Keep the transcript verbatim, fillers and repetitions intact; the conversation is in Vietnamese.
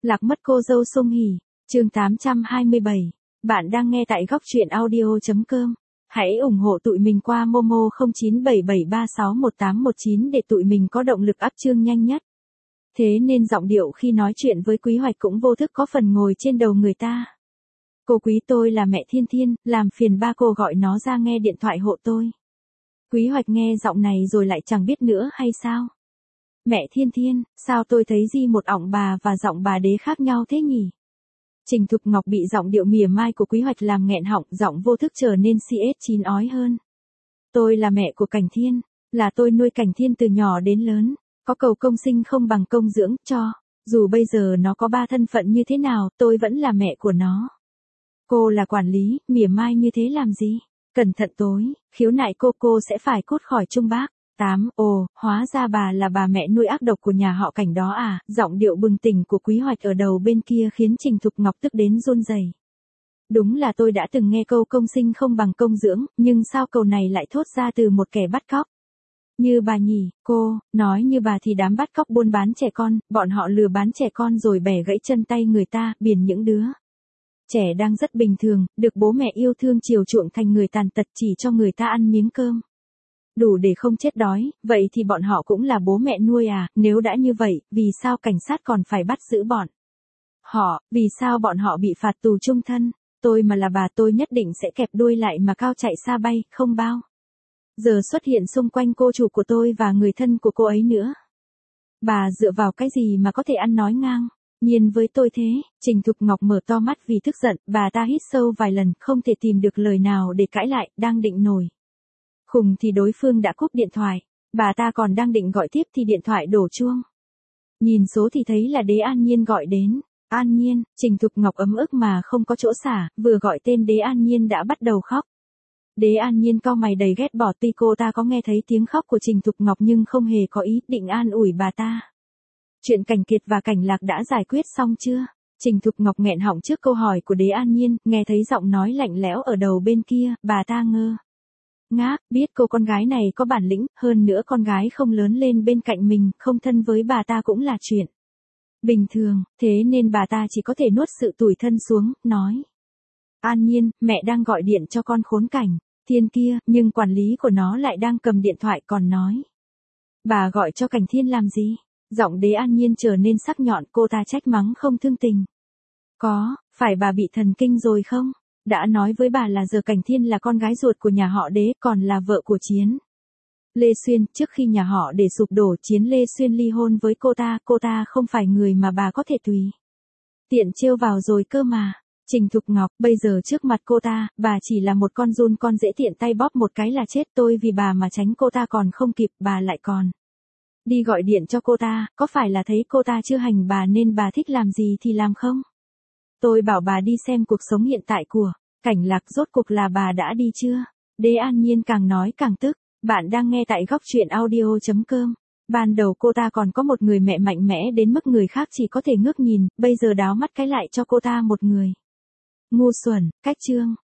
Lạc mất cô dâu Song Hỷ, chương tám trăm hai mươi bảy. Bạn đang nghe tại góc truyện audio.com. Hãy ủng hộ tụi mình qua Momo không chín bảy bảy ba sáu một tám một chín để tụi mình có động lực up chương nhanh nhất. Thế nên giọng điệu khi nói chuyện với Quý Hoạch cũng vô thức có phần ngồi trên đầu người ta. Cô Quý, tôi là mẹ Thiên Thiên, làm phiền ba cô gọi nó ra nghe điện thoại hộ tôi. Quý Hoạch nghe giọng này rồi lại chẳng biết nữa hay sao. Mẹ Thiên Thiên, sao tôi thấy di một ỏng bà và giọng bà đế khác nhau thế nhỉ? Trình Thục Ngọc bị giọng điệu mỉa mai của Quý Hoạch làm nghẹn họng, giọng vô thức trở nên xê ét chín ói hơn. Tôi là mẹ của Cảnh Thiên, là tôi nuôi Cảnh Thiên từ nhỏ đến lớn, có cầu công sinh không bằng công dưỡng cho, dù bây giờ nó có ba thân phận như thế nào, tôi vẫn là mẹ của nó. Cô là quản lý, mỉa mai như thế làm gì? Cẩn thận tối, khiếu nại cô cô sẽ phải cút khỏi Trung Bác. tám. Ồ, hóa ra bà là bà mẹ nuôi ác độc của nhà họ Cảnh đó à? Giọng điệu bừng tỉnh của Quý Hoạch ở đầu bên kia khiến Trình Thục Ngọc tức đến run rẩy. Đúng là tôi đã từng nghe câu công sinh không bằng công dưỡng, nhưng sao câu này lại thốt ra từ một kẻ bắt cóc? Như bà nhỉ, cô, nói như bà thì đám bắt cóc buôn bán trẻ con, bọn họ lừa bán trẻ con rồi bẻ gãy chân tay người ta, biển những đứa trẻ đang rất bình thường, được bố mẹ yêu thương chiều chuộng thành người tàn tật chỉ cho người ta ăn miếng cơm. Đủ để không chết đói, vậy thì bọn họ cũng là bố mẹ nuôi à? Nếu đã như vậy, vì sao cảnh sát còn phải bắt giữ bọn họ, vì sao bọn họ bị phạt tù chung thân? Tôi mà là bà tôi nhất định sẽ kẹp đuôi lại mà cao chạy xa bay, không bao giờ xuất hiện xung quanh cô chủ của tôi và người thân của cô ấy nữa. Bà dựa vào cái gì mà có thể ăn nói ngang nhiên với tôi thế? Trình Thục Ngọc mở to mắt vì tức giận, bà ta hít sâu vài lần, không thể tìm được lời nào để cãi lại, đang định nổi khùng thì đối phương đã cúp điện thoại. Bà ta còn đang định gọi tiếp thì điện thoại đổ chuông. Nhìn số thì thấy là Đế An Nhiên gọi đến. An Nhiên, Trình Thục Ngọc ấm ức mà không có chỗ xả, vừa gọi tên Đế An Nhiên đã bắt đầu khóc. Đế An Nhiên cau mày đầy ghét bỏ, tuy cô ta có nghe thấy tiếng khóc của Trình Thục Ngọc nhưng không hề có ý định an ủi bà ta. Chuyện Cảnh Kiệt và Cảnh Lạc đã giải quyết xong chưa? Trình Thục Ngọc nghẹn họng trước câu hỏi của Đế An Nhiên, nghe thấy giọng nói lạnh lẽo ở đầu bên kia, bà ta ngơ ngác, biết cô con gái này có bản lĩnh, hơn nữa con gái không lớn lên bên cạnh mình, không thân với bà ta cũng là chuyện bình thường, thế nên bà ta chỉ có thể nuốt sự tủi thân xuống, nói. An Nhiên, mẹ đang gọi điện cho con khốn Cảnh Thiên kia, nhưng quản lý của nó lại đang cầm điện thoại còn nói. Bà gọi cho Cảnh Thiên làm gì? Giọng Đế An Nhiên trở nên sắc nhọn, cô ta trách mắng không thương tình. Có, phải bà bị thần kinh rồi không? Đã nói với bà là giờ Cảnh Thiên là con gái ruột của nhà họ Đế, còn là vợ của Chiến Lê Xuyên, trước khi nhà họ Để sụp đổ, Chiến Lê Xuyên ly hôn với cô ta, cô ta không phải người mà bà có thể tùy tiện trêu vào rồi cơ mà. Trình Thục Ngọc, bây giờ trước mặt cô ta, bà chỉ là một con giun con dễ tiện tay bóp một cái là chết, tôi vì bà mà tránh cô ta còn không kịp, bà lại còn đi gọi điện cho cô ta, có phải là thấy cô ta chưa hành bà nên bà thích làm gì thì làm không? Tôi bảo bà đi xem cuộc sống hiện tại của Cảnh Lạc, rốt cuộc là bà đã đi chưa? Đế An Nhiên càng nói càng tức. Bạn đang nghe tại góc truyện audio.com. Ban đầu cô ta còn có một người mẹ mạnh mẽ đến mức người khác chỉ có thể ngước nhìn, bây giờ đáo mắt cái lại cho cô ta một người ngu xuẩn, cách chương.